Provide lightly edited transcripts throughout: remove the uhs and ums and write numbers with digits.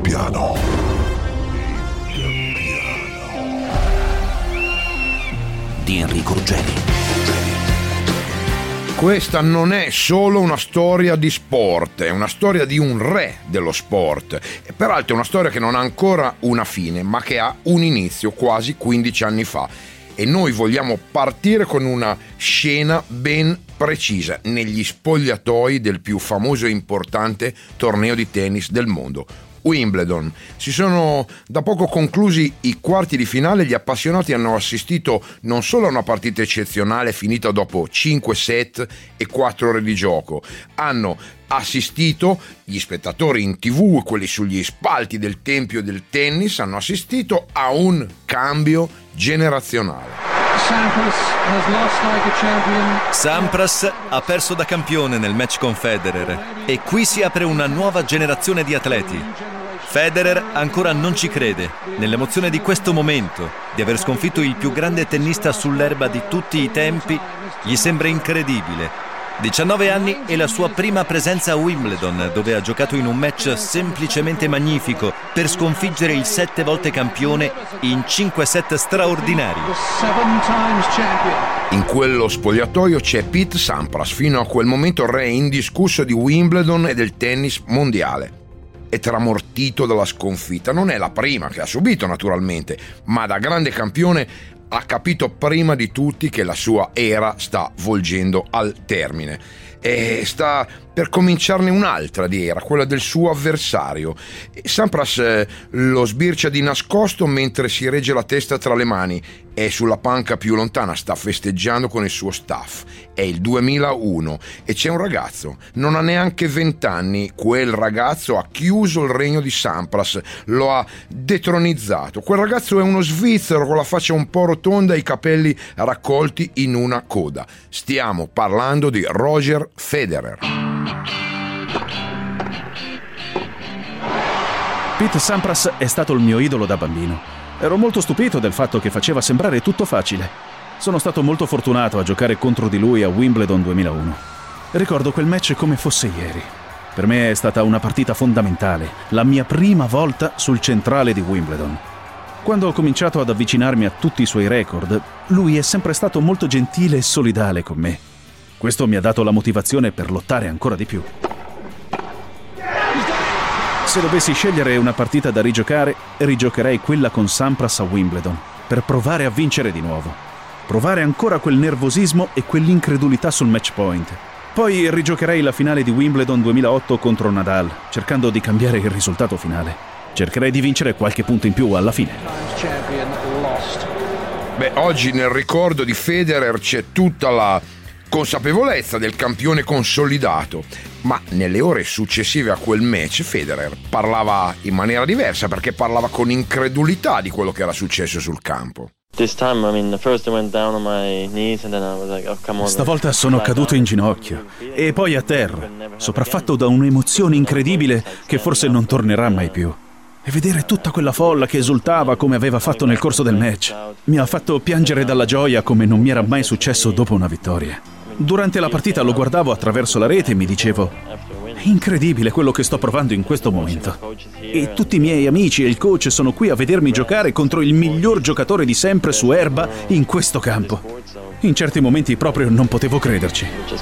piano. Di Enrico Ruggeri. Questa non è solo una storia di sport, è una storia di un re dello sport. E peraltro è una storia che non ha ancora una fine, ma che ha un inizio quasi 15 anni fa. E noi vogliamo partire con una scena ben precisa negli spogliatoi del più famoso e importante torneo di tennis del mondo, Wimbledon. Si sono da poco conclusi i quarti di finale. Gli appassionati hanno assistito non solo a una partita eccezionale finita dopo 5 set e 4 ore di gioco, hanno assistito, gli spettatori in TV, quelli sugli spalti del tempio del tennis, hanno assistito a un cambio generazionale. Sampras ha perso da campione nel match con Federer e qui si apre una nuova generazione di atleti. Federer ancora non ci crede nell'emozione di questo momento, di aver sconfitto il più grande tennista sull'erba di tutti i tempi. Gli sembra incredibile. 19 anni e la sua prima presenza a Wimbledon, dove ha giocato in un match semplicemente magnifico per sconfiggere il 7 volte campione in 5 set straordinari. In quello spogliatoio c'è Pete Sampras, fino a quel momento re indiscusso di Wimbledon e del tennis mondiale. È tramortito dalla sconfitta. Non è la prima che ha subito, naturalmente, ma da grande campione ha capito prima di tutti che la sua era sta volgendo al termine e sta per cominciarne un'altra di era, quella del suo avversario. Sampras lo sbircia di nascosto mentre si regge la testa tra le mani e sulla panca più lontana sta festeggiando con il suo staff. È il 2001 e c'è un ragazzo, non ha neanche 20 anni, quel ragazzo ha chiuso il regno di Sampras, lo ha detronizzato. Quel ragazzo è uno svizzero con la faccia un po' rotonda e i capelli raccolti in una coda. Stiamo parlando di Roger Federer. Pete Sampras è stato il mio idolo da bambino. Ero molto stupito del fatto che faceva sembrare tutto facile. Sono stato molto fortunato a giocare contro di lui a Wimbledon 2001. Ricordo quel match come fosse ieri. Per me è stata una partita fondamentale, la mia prima volta sul centrale di Wimbledon. Quando ho cominciato ad avvicinarmi a tutti i suoi record, lui è sempre stato molto gentile e solidale con me. Questo mi ha dato la motivazione per lottare ancora di più. Se dovessi scegliere una partita da rigiocare, rigiocherei quella con Sampras a Wimbledon, per provare a vincere di nuovo. Provare ancora quel nervosismo e quell'incredulità sul match point. Poi rigiocherei la finale di Wimbledon 2008 contro Nadal, cercando di cambiare il risultato finale. Cercherei di vincere qualche punto in più alla fine. Beh, oggi nel ricordo di Federer c'è tutta la consapevolezza del campione consolidato, ma nelle ore successive a quel match Federer parlava in maniera diversa, perché parlava con incredulità di quello che era successo sul campo. Stavolta sono caduto in ginocchio e poi a terra, sopraffatto da un'emozione incredibile che forse non tornerà mai più. E vedere tutta quella folla che esultava come aveva fatto nel corso del match mi ha fatto piangere dalla gioia come non mi era mai successo dopo una vittoria. Durante la partita lo guardavo attraverso la rete e mi dicevo: è incredibile quello che sto provando in questo momento. E tutti i miei amici e il coach sono qui a vedermi giocare contro il miglior giocatore di sempre su erba in questo campo. In certi momenti proprio non potevo crederci.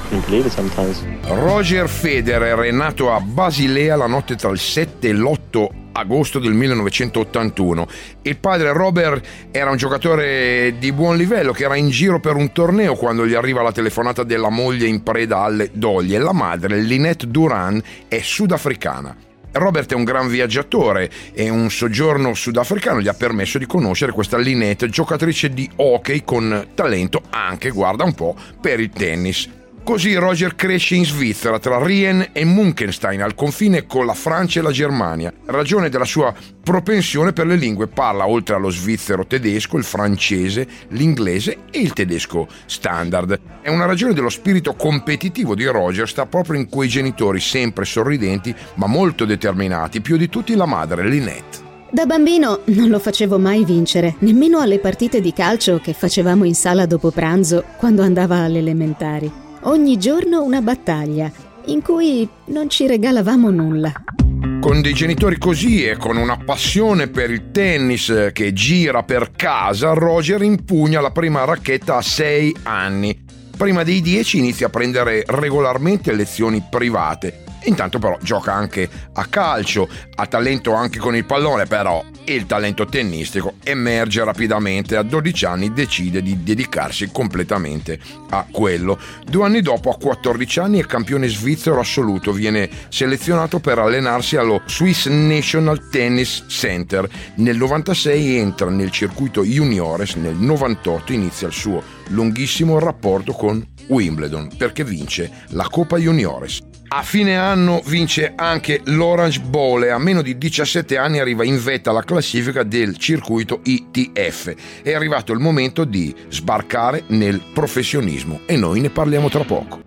Roger Federer è nato a Basilea la notte tra il 7 e l'8 agosto del 1981. Il padre Robert era un giocatore di buon livello che era in giro per un torneo quando gli arriva la telefonata della moglie in preda alle doglie. La madre, Lynette Duran, è sudafricana. Robert è un gran viaggiatore e un soggiorno sudafricano gli ha permesso di conoscere questa Lynette, giocatrice di hockey con talento anche, guarda un po', per il tennis. Così Roger cresce in Svizzera, tra Rien e Munkenstein, al confine con la Francia e la Germania. Ragione della sua propensione per le lingue, parla oltre allo svizzero tedesco, il francese, l'inglese e il tedesco standard. È una ragione dello spirito competitivo di Roger, sta proprio in quei genitori sempre sorridenti ma molto determinati, più di tutti la madre, Lynette. Da bambino non lo facevo mai vincere, nemmeno alle partite di calcio che facevamo in sala dopo pranzo quando andava alle elementari. Ogni giorno una battaglia, in cui non ci regalavamo nulla. Con dei genitori così e con una passione per il tennis che gira per casa, Roger impugna la prima racchetta a 6 anni. Prima dei 10 inizia a prendere regolarmente lezioni private. Intanto però gioca anche a calcio, ha talento anche con il pallone, però il talento tennistico emerge rapidamente. A 12 anni decide di dedicarsi completamente a quello. 2 anni dopo, a 14 anni, è campione svizzero assoluto, viene selezionato per allenarsi allo Swiss National Tennis Center. Nel 96 entra nel circuito juniores, nel 98 inizia il suo lunghissimo rapporto con Wimbledon perché vince la Coppa Juniores. A fine anno vince anche l'Orange Bowl e a meno di 17 anni arriva in vetta alla classifica del circuito ITF. È arrivato il momento di sbarcare nel professionismo e noi ne parliamo tra poco.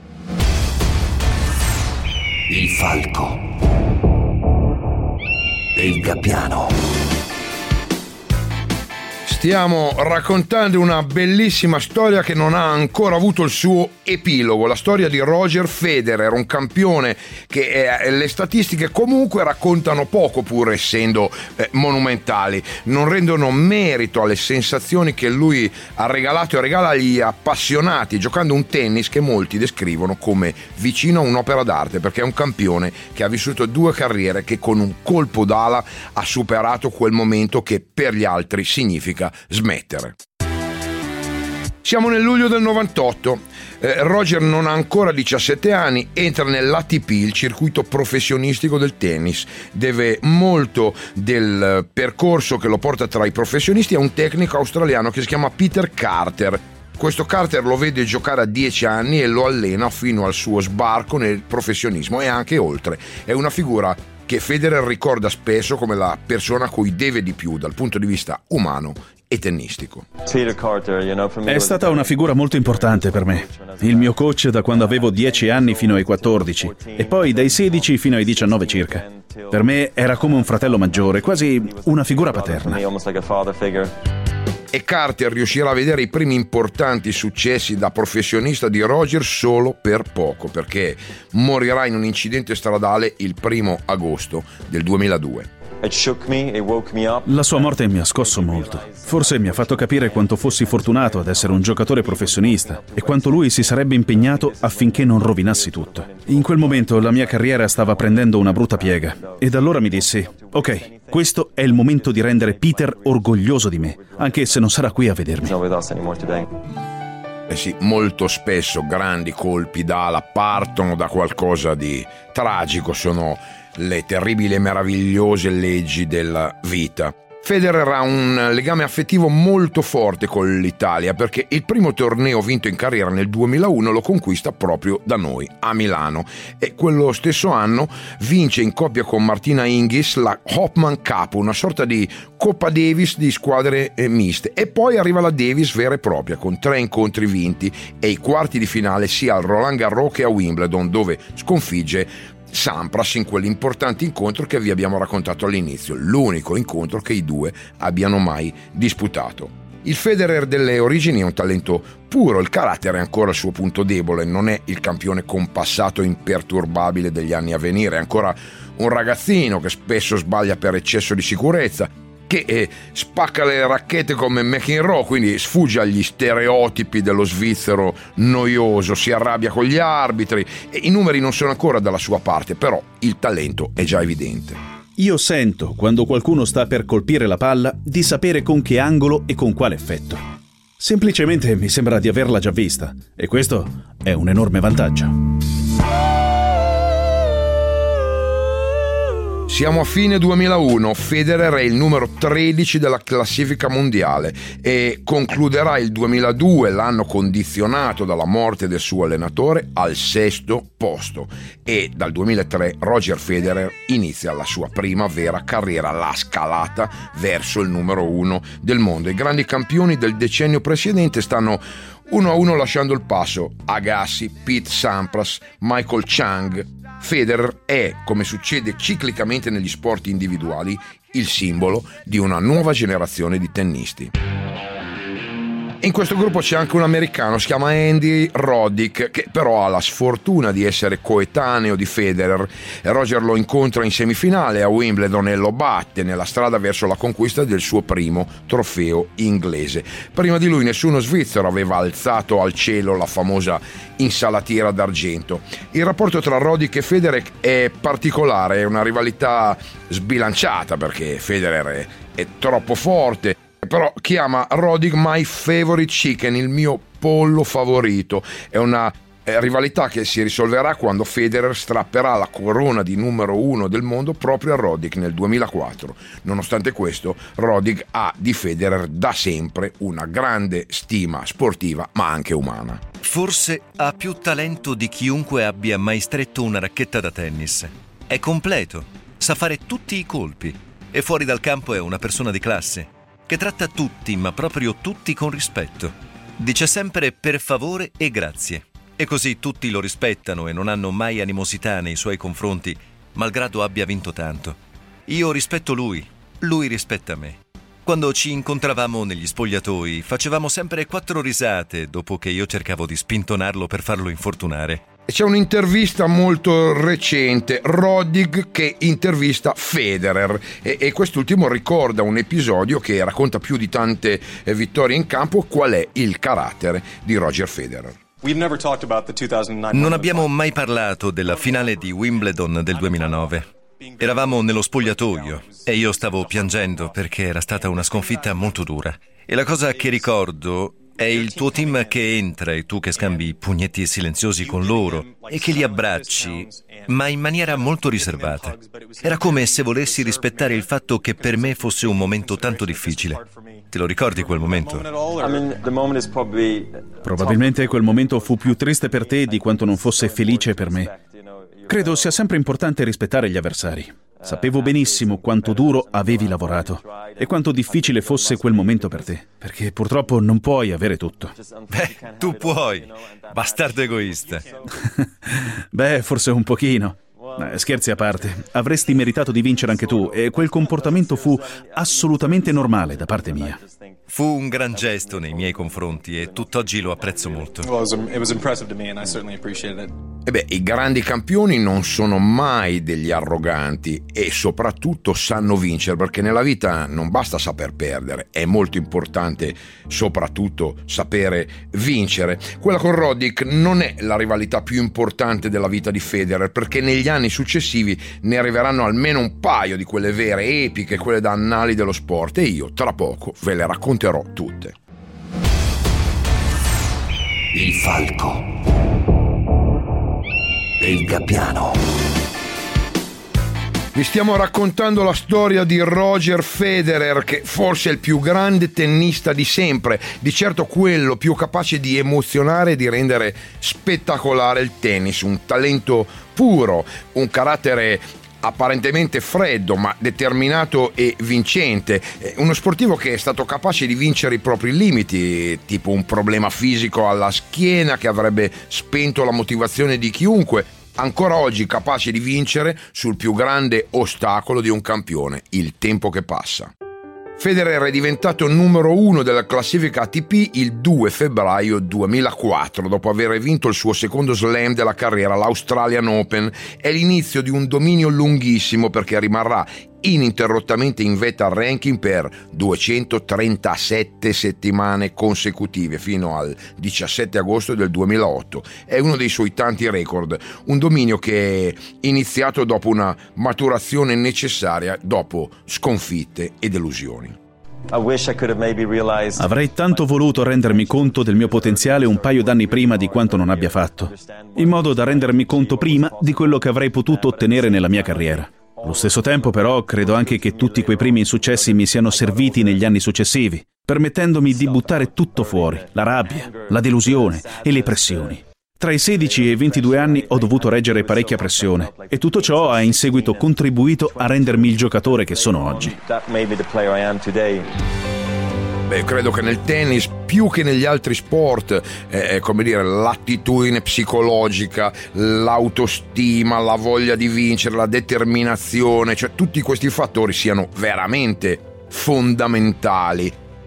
Il falco e il gabbiano. Stiamo raccontando una bellissima storia che non ha ancora avuto il suo epilogo, la storia di Roger Federer, un campione che le statistiche comunque raccontano poco, pur essendo monumentali, non rendono merito alle sensazioni che lui ha regalato e regala agli appassionati, giocando un tennis che molti descrivono come vicino a un'opera d'arte, perché è un campione che ha vissuto 2 carriere, che con un colpo d'ala ha superato quel momento che per gli altri significa smettere. Siamo nel luglio del 98. Roger non ha ancora 17 anni, entra nell'ATP, il circuito professionistico del tennis. Deve molto del percorso che lo porta tra i professionisti a un tecnico australiano che si chiama Peter Carter. Questo Carter lo vede giocare a 10 anni e lo allena fino al suo sbarco nel professionismo e anche oltre. È una figura che Federer ricorda spesso come la persona a cui deve di più dal punto di vista umano e tennistico. È stata una figura molto importante per me. Il mio coach da quando avevo 10 anni fino ai 14 e poi dai 16 fino ai 19 circa. Per me era come un fratello maggiore, quasi una figura paterna. E Carter riuscirà a vedere i primi importanti successi da professionista di Roger solo per poco, perché morirà in un incidente stradale il 1 agosto del 2002. La sua morte mi ha scosso molto. Forse mi ha fatto capire quanto fossi fortunato ad essere un giocatore professionista e quanto lui si sarebbe impegnato affinché non rovinassi tutto. In quel momento la mia carriera stava prendendo una brutta piega ed allora mi dissi: ok, questo è il momento di rendere Peter orgoglioso di me, anche se non sarà qui a vedermi. Sì, molto spesso grandi colpi d'ala partono da qualcosa di tragico, sono le terribili e meravigliose leggi della vita. Federer ha un legame affettivo molto forte con l'Italia perché il primo torneo vinto in carriera nel 2001 lo conquista proprio da noi, a Milano, e quello stesso anno vince in coppia con Martina Hingis la Hopman Cup, una sorta di Coppa Davis di squadre miste, e poi arriva la Davis vera e propria con 3 incontri vinti e i quarti di finale sia al Roland Garros che a Wimbledon, dove sconfigge Sampras in quell'importante incontro che vi abbiamo raccontato all'inizio, l'unico incontro che i due abbiano mai disputato. Il Federer delle origini è un talento puro, il carattere è ancora il suo punto debole, non è il campione compassato imperturbabile degli anni a venire, è ancora un ragazzino che spesso sbaglia per eccesso di sicurezza, che spacca le racchette come McEnroe, quindi sfugge agli stereotipi dello svizzero noioso, si arrabbia con gli arbitri e i numeri non sono ancora dalla sua parte, però il talento è già evidente. Io sento, quando qualcuno sta per colpire la palla, di sapere con che angolo e con quale effetto. Semplicemente mi sembra di averla già vista e questo è un enorme vantaggio. Siamo a fine 2001, Federer è il numero 13 della classifica mondiale e concluderà il 2002, l'anno condizionato dalla morte del suo allenatore, al 6° posto, e dal 2003 Roger Federer inizia la sua prima vera carriera, la scalata verso il numero 1 del mondo. I grandi campioni del decennio precedente stanno uno a uno lasciando il passo: Agassi, Pete Sampras, Michael Chang. Federer è, come succede ciclicamente negli sport individuali, il simbolo di una nuova generazione di tennisti. In questo gruppo c'è anche un americano, si chiama Andy Roddick, che però ha la sfortuna di essere coetaneo di Federer. Roger lo incontra in semifinale a Wimbledon e lo batte nella strada verso la conquista del suo primo trofeo inglese. Prima di lui nessuno svizzero aveva alzato al cielo la famosa insalatiera d'argento. Il rapporto tra Roddick e Federer è particolare, è una rivalità sbilanciata perché Federer è troppo forte, però chiama Roddick my favorite chicken, il mio pollo favorito. È una rivalità che si risolverà quando Federer strapperà la corona di numero 1 del mondo proprio a Roddick nel 2004. Nonostante questo, Roddick ha di Federer da sempre una grande stima sportiva ma anche umana. Forse ha più talento di chiunque abbia mai stretto una racchetta da tennis. È completo, sa fare tutti i colpi e fuori dal campo è una persona di classe che tratta tutti, ma proprio tutti con rispetto. Dice sempre per favore e grazie. E così tutti lo rispettano e non hanno mai animosità nei suoi confronti, malgrado abbia vinto tanto. Io rispetto lui rispetta me. Quando ci incontravamo negli spogliatoi, facevamo sempre 4 risate dopo che io cercavo di spintonarlo per farlo infortunare. C'è un'intervista molto recente, Roddick che intervista Federer e quest'ultimo ricorda un episodio che racconta più di tante vittorie in campo qual è il carattere di Roger Federer. Non abbiamo mai parlato della finale di Wimbledon del 2009. Eravamo nello spogliatoio e io stavo piangendo perché era stata una sconfitta molto dura. E la cosa che ricordo è il tuo team che entra e tu che scambi pugnetti silenziosi con loro e che li abbracci, ma in maniera molto riservata. Era come se volessi rispettare il fatto che per me fosse un momento tanto difficile. Ti lo ricordi quel momento? Probabilmente quel momento fu più triste per te di quanto non fosse felice per me. Credo sia sempre importante rispettare gli avversari. Sapevo benissimo quanto duro avevi lavorato e quanto difficile fosse quel momento per te, perché purtroppo non puoi avere tutto. Beh, tu puoi, bastardo egoista. Beh, forse un pochino. Scherzi a parte, avresti meritato di vincere anche tu e quel comportamento fu assolutamente normale da parte mia. Fu un gran gesto nei miei confronti e tutt'oggi lo apprezzo molto. I grandi campioni non sono mai degli arroganti e soprattutto sanno vincere, perché nella vita non basta saper perdere, è molto importante soprattutto sapere vincere. Quella con Roddick non è la rivalità più importante della vita di Federer, perché negli anni successivi ne arriveranno almeno un paio di quelle vere, epiche, quelle da annali dello sport, e io tra poco ve le racconterò tutte. Il falco e il gabbiano. Vi stiamo raccontando la storia di Roger Federer, che forse è il più grande tennista di sempre, di certo quello più capace di emozionare e di rendere spettacolare il tennis, un talento puro, un carattere apparentemente freddo ma determinato e vincente, uno sportivo che è stato capace di vincere i propri limiti, tipo un problema fisico alla schiena che avrebbe spento la motivazione di chiunque, ancora oggi capace di vincere sul più grande ostacolo di un campione, il tempo che passa. Federer è diventato numero 1 della classifica ATP il 2 febbraio 2004, dopo aver vinto il suo secondo slam della carriera, l'Australian Open. È l'inizio di un dominio lunghissimo, perché rimarrà ininterrottamente in vetta al ranking per 237 settimane consecutive fino al 17 agosto del 2008. È uno dei suoi tanti record, un dominio che è iniziato dopo una maturazione necessaria dopo sconfitte e delusioni. Avrei tanto voluto rendermi conto del mio potenziale un paio d'anni prima di quanto non abbia fatto, in modo da rendermi conto prima di quello che avrei potuto ottenere nella mia carriera. Allo stesso tempo, però, credo anche che tutti quei primi insuccessi mi siano serviti negli anni successivi, permettendomi di buttare tutto fuori, la rabbia, la delusione e le pressioni. Tra i 16 e i 22 anni ho dovuto reggere parecchia pressione e tutto ciò ha in seguito contribuito a rendermi il giocatore che sono oggi. Credo che nel tennis, più che negli altri sport, l'attitudine psicologica, l'autostima, la voglia di vincere, la determinazione, cioè tutti questi fattori siano veramente fondamentali.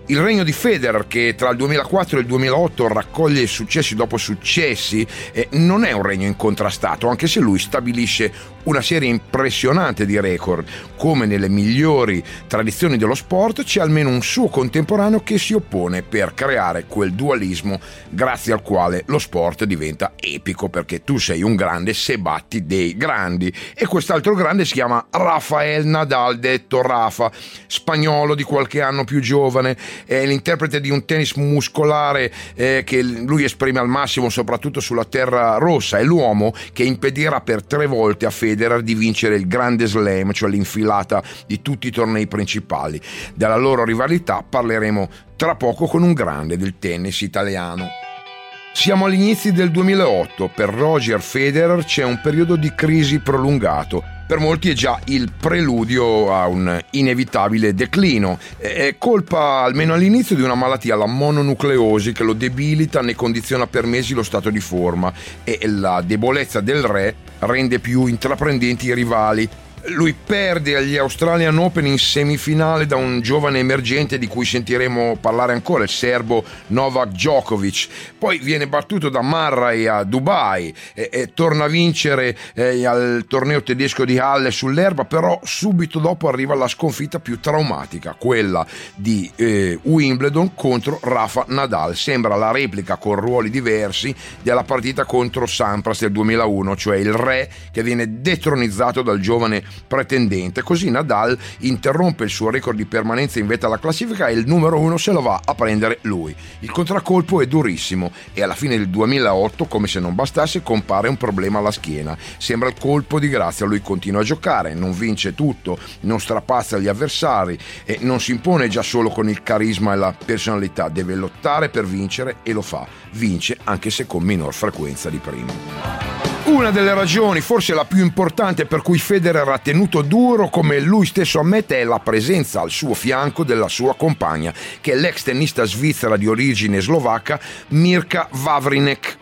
Il regno di Federer, che tra il 2004 e il 2008 raccoglie successi dopo successi, non è un regno incontrastato, anche se lui stabilisce una serie impressionante di record. Come nelle migliori tradizioni dello sport, c'è almeno un suo contemporaneo che si oppone per creare quel dualismo grazie al quale lo sport diventa epico, perché tu sei un grande se batti dei grandi. E quest'altro grande si chiama Rafael Nadal, detto Rafa, spagnolo di qualche anno più giovane. È l'interprete di un tennis muscolare che lui esprime al massimo soprattutto sulla terra rossa. È l'uomo che impedirà per 3 volte a Federer di vincere il Grande Slam, cioè l'infilata di tutti i tornei principali. Della loro rivalità parleremo tra poco con un grande del tennis italiano. Siamo agli inizi del 2008. Per Roger Federer c'è un periodo di crisi prolungato. Per molti è già il preludio a un inevitabile declino. È colpa, almeno all'inizio, di una malattia, la mononucleosi, che lo debilita, ne condiziona per mesi lo stato di forma, e la debolezza del re rende più intraprendenti i rivali. Lui perde agli Australian Open in semifinale da un giovane emergente di cui sentiremo parlare ancora, il serbo Novak Djokovic. Poi viene battuto da Murray a Dubai e torna a vincere al torneo tedesco di Halle sull'erba, però subito dopo arriva la sconfitta più traumatica, quella di Wimbledon contro Rafa Nadal. Sembra la replica con ruoli diversi della partita contro Sampras del 2001, cioè il re che viene detronizzato dal giovane pretendente. Così Nadal interrompe il suo record di permanenza in vetta alla classifica e il numero 1 se lo va a prendere lui. Il contraccolpo è durissimo e alla fine del 2008, come se non bastasse, compare un problema alla schiena. Sembra il colpo di grazia, lui continua a giocare, non vince tutto, non strapazza gli avversari e non si impone già solo con il carisma e la personalità, deve lottare per vincere e lo fa. Vince, anche se con minor frequenza di prima. Una delle ragioni, forse la più importante, per cui Federer ha tenuto duro, come lui stesso ammette, è la presenza al suo fianco della sua compagna, che è l'ex tennista svizzera di origine slovacca Mirka Vavrinek.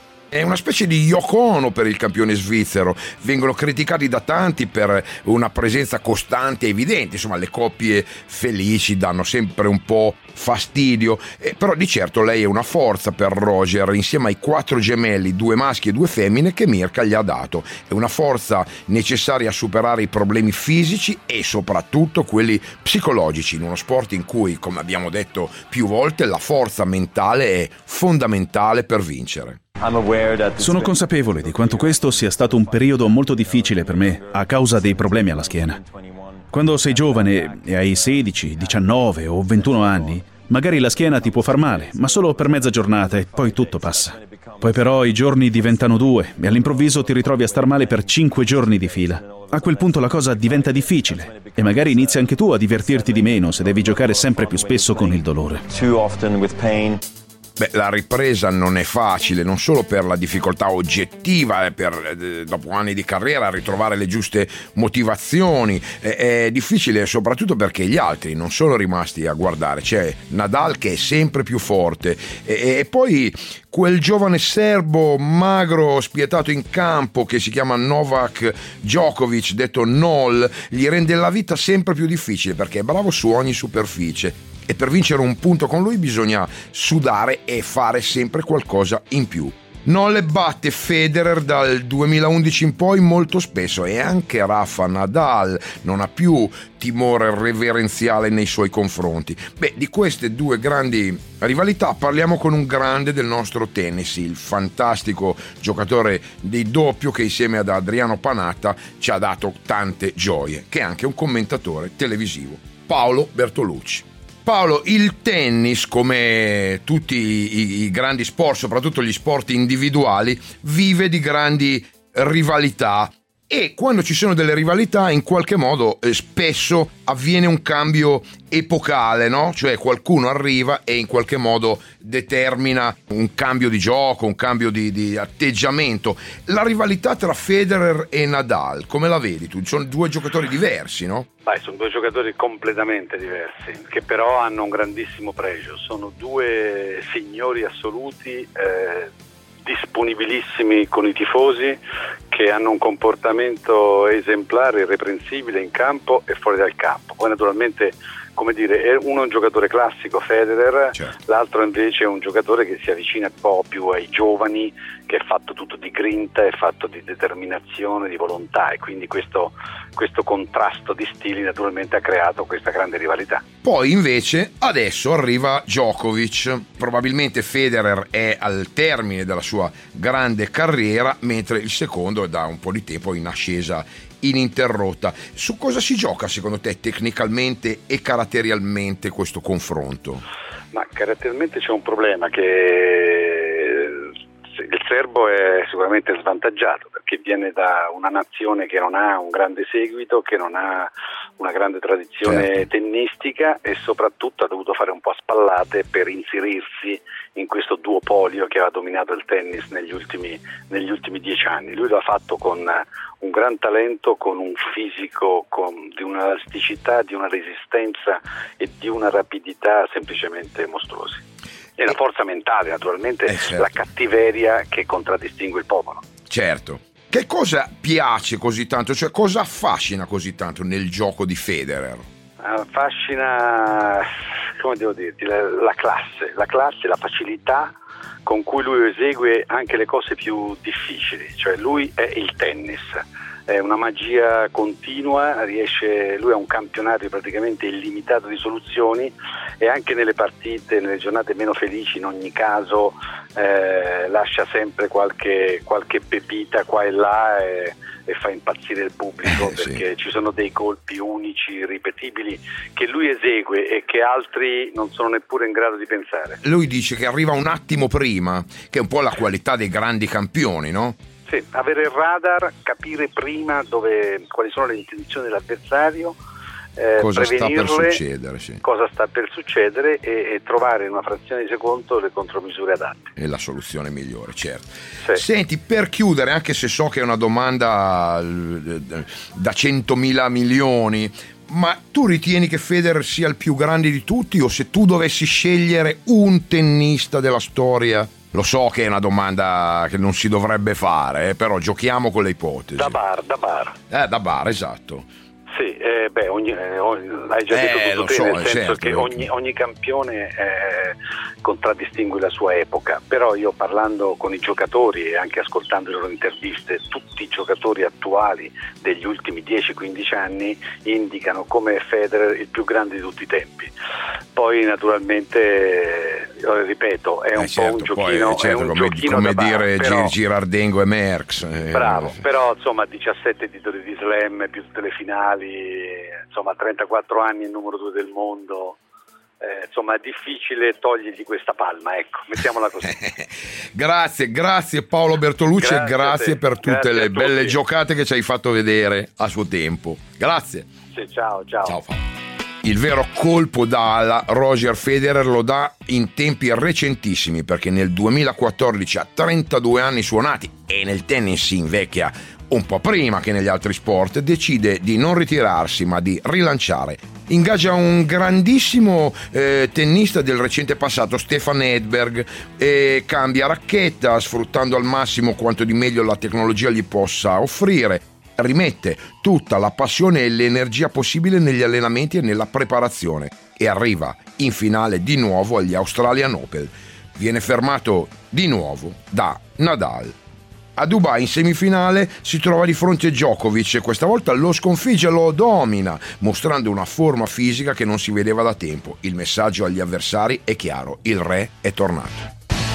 È una specie di Yoko Ono per il campione svizzero. Vengono criticati da tanti per una presenza costante e evidente. Insomma, le coppie felici danno sempre un po' fastidio, però di certo lei è una forza per Roger, insieme ai 4 gemelli, 2 maschi e 2 femmine, che Mirka gli ha dato. È una forza necessaria a superare i problemi fisici e soprattutto quelli psicologici, in uno sport in cui, come abbiamo detto più volte, la forza mentale è fondamentale per vincere. Sono consapevole di quanto questo sia stato un periodo molto difficile per me a causa dei problemi alla schiena. Quando sei giovane e hai 16, 19 o 21 anni, magari la schiena ti può far male, ma solo per mezza giornata e poi tutto passa. Poi però i giorni diventano 2 e all'improvviso ti ritrovi a star male per 5 giorni di fila. A quel punto la cosa diventa difficile e magari inizi anche tu a divertirti di meno se devi giocare sempre più spesso con il dolore. Beh, la ripresa non è facile, non solo per la difficoltà oggettiva, dopo anni di carriera ritrovare le giuste motivazioni, è difficile soprattutto perché gli altri non sono rimasti a guardare. C'è Nadal che è sempre più forte e poi quel giovane serbo magro spietato in campo che si chiama Novak Djokovic, detto Nol, gli rende la vita sempre più difficile perché è bravo su ogni superficie. E per vincere un punto con lui bisogna sudare e fare sempre qualcosa in più. Nole batte Federer dal 2011 in poi molto spesso e anche Rafa Nadal non ha più timore reverenziale nei suoi confronti. Beh, di queste 2 grandi rivalità parliamo con un grande del nostro tennis, il fantastico giocatore di doppio che insieme ad Adriano Panatta ci ha dato tante gioie, che è anche un commentatore televisivo, Paolo Bertolucci. Paolo, il tennis, come tutti i grandi sport, soprattutto gli sport individuali, vive di grandi rivalità e quando ci sono delle rivalità in qualche modo spesso avviene un cambio epocale, no? Cioè qualcuno arriva e in qualche modo determina un cambio di gioco, un cambio di atteggiamento. La rivalità tra Federer e Nadal, come la vedi tu? Sono 2 giocatori diversi, no? Sono 2 giocatori completamente diversi, che però hanno un grandissimo pregio. Sono 2 signori assoluti, disponibilissimi con i tifosi, che hanno un comportamento esemplare, irreprensibile in campo e fuori dal campo. Poi naturalmente, come dire, uno è un giocatore classico, Federer, certo. L'altro invece è un giocatore che si avvicina un po' più ai giovani, che è fatto tutto di grinta, è fatto di determinazione, di volontà, e quindi questo contrasto di stili naturalmente ha creato questa grande rivalità. Poi invece adesso arriva Djokovic. Probabilmente Federer è al termine della sua grande carriera, mentre il secondo è da un po' di tempo in ascesa ininterrotta. Su cosa si gioca secondo te tecnicamente e caratterialmente questo confronto? Ma caratterialmente c'è un problema, che il serbo è sicuramente svantaggiato perché viene da una nazione che non ha un grande seguito, che non ha una grande tradizione tennistica, e soprattutto ha dovuto fare un po' a spallate per inserirsi in questo duopolio che ha dominato il tennis negli ultimi 10 anni. Lui lo ha fatto con un gran talento, con un fisico, di un'elasticità, di una resistenza e di una rapidità semplicemente mostruosi. E la forza mentale, naturalmente, certo. La cattiveria che contraddistingue il popolo. Certo. Che cosa piace così tanto? Cioè, cosa affascina così tanto nel gioco di Federer? Affascina, come devo dirti, la classe, la facilità con cui lui esegue anche le cose più difficili. Cioè, lui è il tennis. È una magia continua, lui ha un campionario praticamente illimitato di soluzioni, e anche nelle partite, nelle giornate meno felici, in ogni caso lascia sempre qualche pepita qua e là e fa impazzire il pubblico, perché ci sono dei colpi unici, irripetibili, che lui esegue e che altri non sono neppure in grado di pensare. Lui dice che arriva un attimo prima, che è un po' la qualità dei grandi campioni, no? Sì, avere il radar, capire prima quali sono le intenzioni dell'avversario, cosa sta per succedere, cosa sta per succedere, e trovare in una frazione di secondo le contromisure adatte. È la soluzione migliore, certo. Sì. Senti, per chiudere, anche se so che è una domanda da 100.000 milioni, ma tu ritieni che Federer sia il più grande di tutti, o se tu dovessi scegliere un tennista della storia? Lo so che è una domanda che non si dovrebbe fare, però giochiamo con le ipotesi. Da bar. Da bar, esatto. Sì, hai già detto tutto te, nel senso che ogni campione contraddistingue la sua epoca, però io, parlando con i giocatori e anche ascoltando le loro interviste, tutti i giocatori attuali degli ultimi 10-15 anni indicano come Federer il più grande di tutti i tempi. Poi naturalmente, ripeto, è un po' un giochino, poi, certo, è un giochino come da dire bar, però, Girardengo e Merckx. Bravo, però insomma 17 titoli di slam più tutte le finali, insomma 34 anni il numero 2 del mondo, insomma è difficile togliergli questa palma, ecco, mettiamola così. Grazie Paolo Bertolucci, grazie per tutte le belle giocate che ci hai fatto vedere a suo tempo. Grazie. Sì, ciao. Il vero colpo d'ala Roger Federer lo dà in tempi recentissimi, perché nel 2014, a 32 anni suonati, e nel tennis si invecchia un po' prima che negli altri sport, decide di non ritirarsi ma di rilanciare. Ingaggia un grandissimo tennista del recente passato, Stefan Edberg, e cambia racchetta sfruttando al massimo quanto di meglio la tecnologia gli possa offrire. Rimette tutta la passione e l'energia possibile negli allenamenti e nella preparazione, e arriva in finale di nuovo agli Australian Open. Viene fermato di nuovo da Nadal. A Dubai in semifinale si trova di fronte a Djokovic, e questa volta lo sconfigge, lo domina, mostrando una forma fisica che non si vedeva da tempo. Il messaggio agli avversari è chiaro: il re è tornato.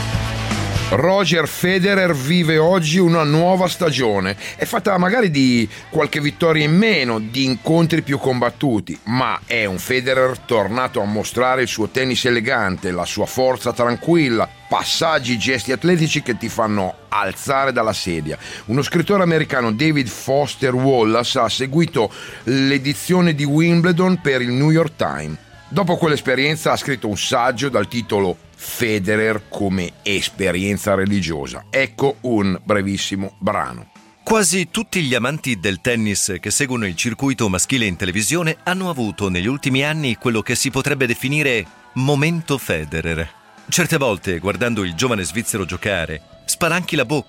Roger Federer vive oggi una nuova stagione, è fatta magari di qualche vittoria in meno, di incontri più combattuti, ma è un Federer tornato a mostrare il suo tennis elegante, la sua forza tranquilla, passaggi, gesti atletici che ti fanno alzare dalla sedia. Uno scrittore americano, David Foster Wallace, ha seguito l'edizione di Wimbledon per il New York Times. Dopo quell'esperienza ha scritto un saggio dal titolo Federer come esperienza religiosa. Ecco un brevissimo brano. Quasi tutti gli amanti del tennis che seguono il circuito maschile in televisione hanno avuto negli ultimi anni quello che si potrebbe definire momento Federer. Certe volte, guardando il giovane svizzero giocare, spalanchi la bocca,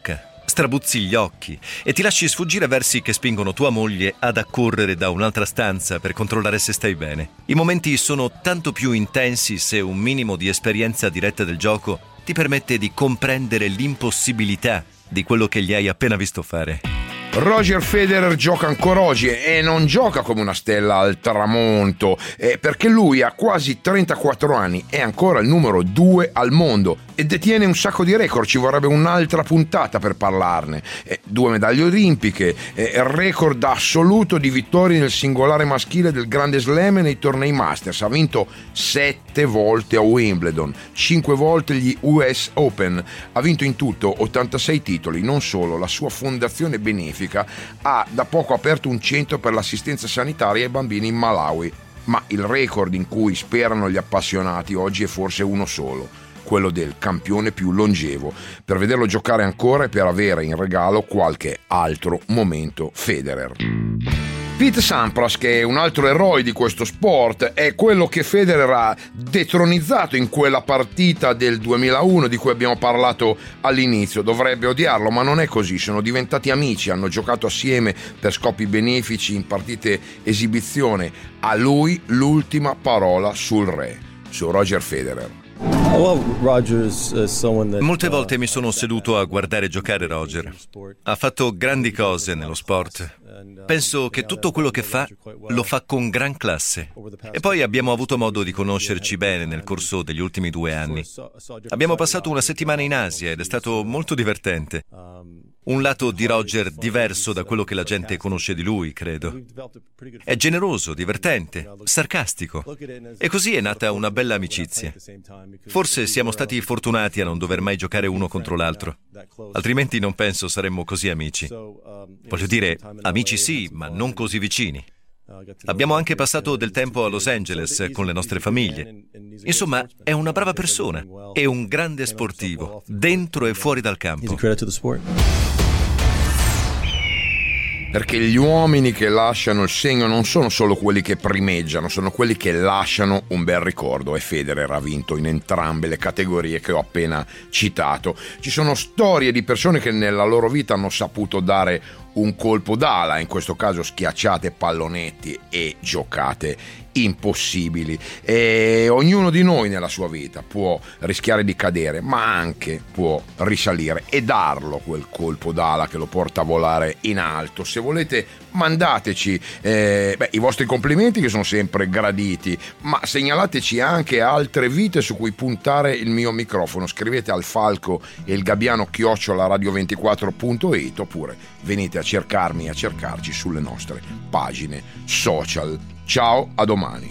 strabuzzi gli occhi e ti lasci sfuggire versi che spingono tua moglie ad accorrere da un'altra stanza per controllare se stai bene. I momenti sono tanto più intensi se un minimo di esperienza diretta del gioco ti permette di comprendere l'impossibilità di quello che gli hai appena visto fare. Roger Federer gioca ancora oggi e non gioca come una stella al tramonto, perché lui ha quasi 34 anni, è ancora il numero 2 al mondo e detiene un sacco di record. Ci vorrebbe un'altra puntata per parlarne. 2 medaglie olimpiche, record assoluto di vittorie nel singolare maschile del Grande Slam e nei tornei Masters. Ha vinto 7 volte a Wimbledon, 5 volte gli US Open, ha vinto in tutto 86 titoli. Non solo, la sua fondazione benefica ha da poco aperto un centro per l'assistenza sanitaria ai bambini in Malawi, ma il record in cui sperano gli appassionati oggi è forse uno solo, quello del campione più longevo, per vederlo giocare ancora e per avere in regalo qualche altro momento Federer. Pete Sampras, che è un altro eroe di questo sport, è quello che Federer ha detronizzato in quella partita del 2001 di cui abbiamo parlato all'inizio. Dovrebbe odiarlo, ma non è così. Sono diventati amici, hanno giocato assieme per scopi benefici in partite esibizione. A lui l'ultima parola sul re, su Roger Federer. Molte volte mi sono seduto a guardare giocare Roger. Ha fatto grandi cose nello sport. Penso che tutto quello che fa lo fa con gran classe. E poi abbiamo avuto modo di conoscerci bene nel corso degli ultimi 2 anni. Abbiamo passato una settimana in Asia ed è stato molto divertente. Un lato di Roger diverso da quello che la gente conosce di lui, credo. È generoso, divertente, sarcastico. E così è nata una bella amicizia. Forse siamo stati fortunati a non dover mai giocare uno contro l'altro. Altrimenti non penso saremmo così amici. Voglio dire, amici sì, ma non così vicini. Abbiamo anche passato del tempo a Los Angeles con le nostre famiglie. Insomma, è una brava persona e un grande sportivo, dentro e fuori dal campo. Perché gli uomini che lasciano il segno non sono solo quelli che primeggiano, sono quelli che lasciano un bel ricordo, e Federer ha vinto in entrambe le categorie che ho appena citato. Ci sono storie di persone che nella loro vita hanno saputo dare un colpo d'ala, in questo caso schiacciate pallonetti e giocate impossibili, e ognuno di noi nella sua vita può rischiare di cadere, ma anche può risalire e darlo quel colpo d'ala che lo porta a volare in alto. Se volete mandateci i vostri complimenti, che sono sempre graditi, ma segnalateci anche altre vite su cui puntare il mio microfono. Scrivete al Falco e il Gabbiano @radio24.it, oppure venite a cercarmi e a cercarci sulle nostre pagine social. Ciao, a domani.